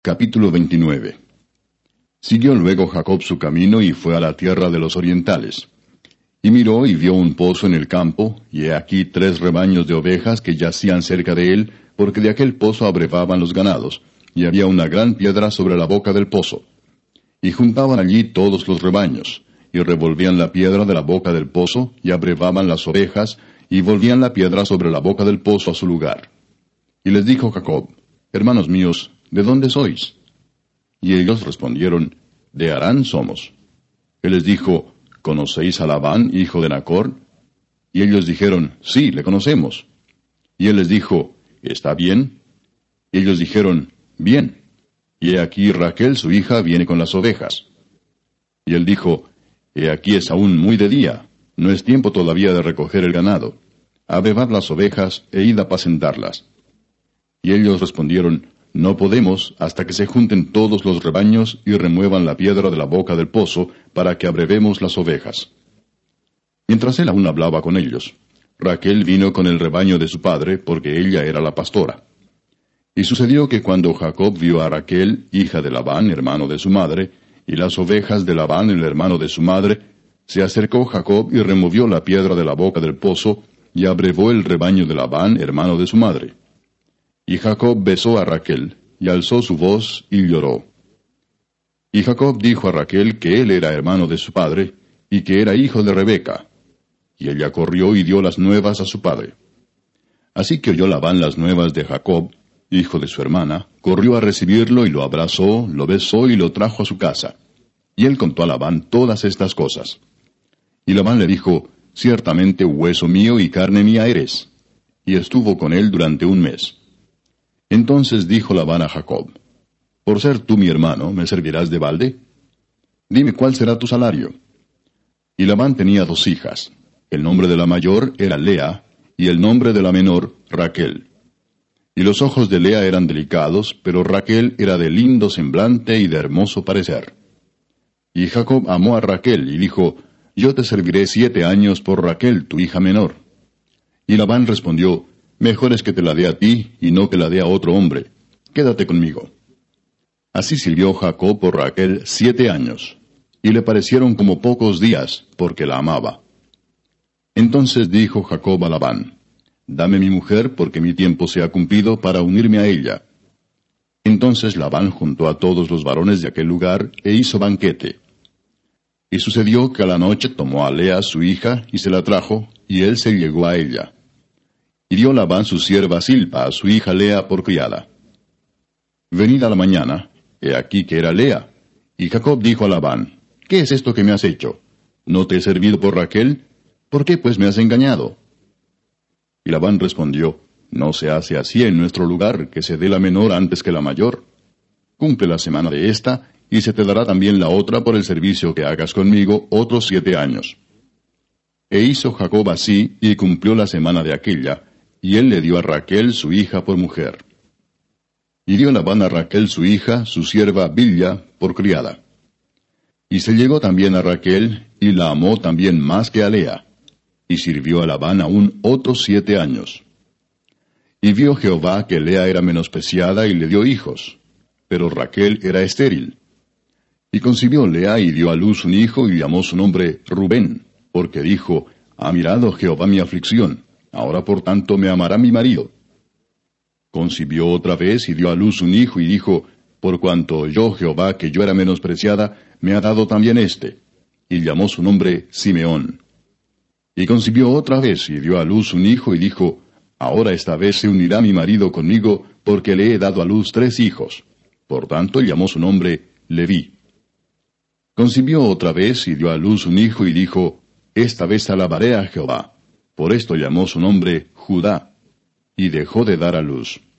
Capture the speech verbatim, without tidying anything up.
Capítulo veintinueve. Siguió luego Jacob su camino y fue a la tierra de los orientales. Y miró y vio un pozo en el campo, y he aquí tres rebaños de ovejas que yacían cerca de él, porque de aquel pozo abrevaban los ganados, y había una gran piedra sobre la boca del pozo. Y juntaban allí todos los rebaños, y revolvían la piedra de la boca del pozo, y abrevaban las ovejas, y volvían la piedra sobre la boca del pozo a su lugar. Y les dijo Jacob: Hermanos míos, ¿de dónde sois? Y ellos respondieron: De Harán somos. Él les dijo: ¿Conocéis a Labán, hijo de Nachor? Y ellos dijeron: Sí, le conocemos. Y él les dijo: ¿Está bien? Y ellos dijeron: Bien. Y he aquí Raquel su hija viene con las ovejas. Y él dijo: He aquí es aún muy de día, no es tiempo todavía de recoger el ganado. Abrevad las ovejas e id a apacentarlas. Y ellos respondieron: No podemos hasta que se junten todos los rebaños y remuevan la piedra de la boca del pozo, para que abrevemos las ovejas. Mientras él aún hablaba con ellos, Raquel vino con el rebaño de su padre, porque ella era la pastora. Y sucedió que cuando Jacob vio a Raquel, hija de Labán, hermano de su madre, y las ovejas de Labán, el hermano de su madre, se acercó Jacob y removió la piedra de la boca del pozo, y abrevó el rebaño de Labán, hermano de su madre. Y Jacob besó a Raquel, y alzó su voz, y lloró. Y Jacob dijo a Raquel que él era hermano de su padre, y que era hijo de Rebeca. Y ella corrió y dio las nuevas a su padre. Así que oyó Labán las nuevas de Jacob, hijo de su hermana, corrió a recibirlo, y lo abrazó, lo besó, y lo trajo a su casa. Y él contó a Labán todas estas cosas. Y Labán le dijo: Ciertamente hueso mío y carne mía eres. Y estuvo con él durante un mes. Entonces dijo Labán a Jacob: ¿Por ser tú mi hermano, me servirás de balde? Dime cuál será tu salario. Y Labán tenía dos hijas. El nombre de la mayor era Lea, y el nombre de la menor, Raquel. Y los ojos de Lea eran delicados, pero Raquel era de lindo semblante y de hermoso parecer. Y Jacob amó a Raquel, y dijo: Yo te serviré siete años por Raquel, tu hija menor. Y Labán respondió: Mejor es que te la dé a ti, y no que la dé a otro hombre. Quédate conmigo. Así sirvió Jacob por Raquel siete años, y le parecieron como pocos días, porque la amaba. Entonces dijo Jacob a Labán: Dame mi mujer, porque mi tiempo se ha cumplido para unirme a ella. Entonces Labán juntó a todos los varones de aquel lugar, e hizo banquete. Y sucedió que a la noche tomó a Lea su hija, y se la trajo, y él se llegó a ella. Y dio Labán su sierva Silpa a su hija Lea por criada. Venida la mañana, he aquí que era Lea. Y Jacob dijo a Labán: ¿Qué es esto que me has hecho? ¿No te he servido por Raquel? ¿Por qué pues me has engañado? Y Labán respondió: No se hace así en nuestro lugar, que se dé la menor antes que la mayor. Cumple la semana de esta, y se te dará también la otra por el servicio que hagas conmigo otros siete años. E hizo Jacob así, y cumplió la semana de aquella, y él le dio a Raquel su hija por mujer. Y dio Labán a Raquel su hija, su sierva Bilha, por criada. Y se llegó también a Raquel, y la amó también más que a Lea. Y sirvió a Labán aún otros siete años. Y vio Jehová que Lea era menospreciada, y le dio hijos. Pero Raquel era estéril. Y concibió Lea, y dio a luz un hijo, y llamó su nombre Rubén, porque dijo: Ha mirado Jehová mi aflicción. Ahora por tanto me amará mi marido. Concibió otra vez y dio a luz un hijo y dijo: Por cuanto oyó Jehová que yo era menospreciada, me ha dado también éste. Y llamó su nombre Simeón. Y concibió otra vez y dio a luz un hijo y dijo: Ahora esta vez se unirá mi marido conmigo, porque le he dado a luz tres hijos. Por tanto llamó su nombre Leví. Concibió otra vez y dio a luz un hijo y dijo: Esta vez alabaré a Jehová. Por esto llamó su nombre Judá, y dejó de dar a luz.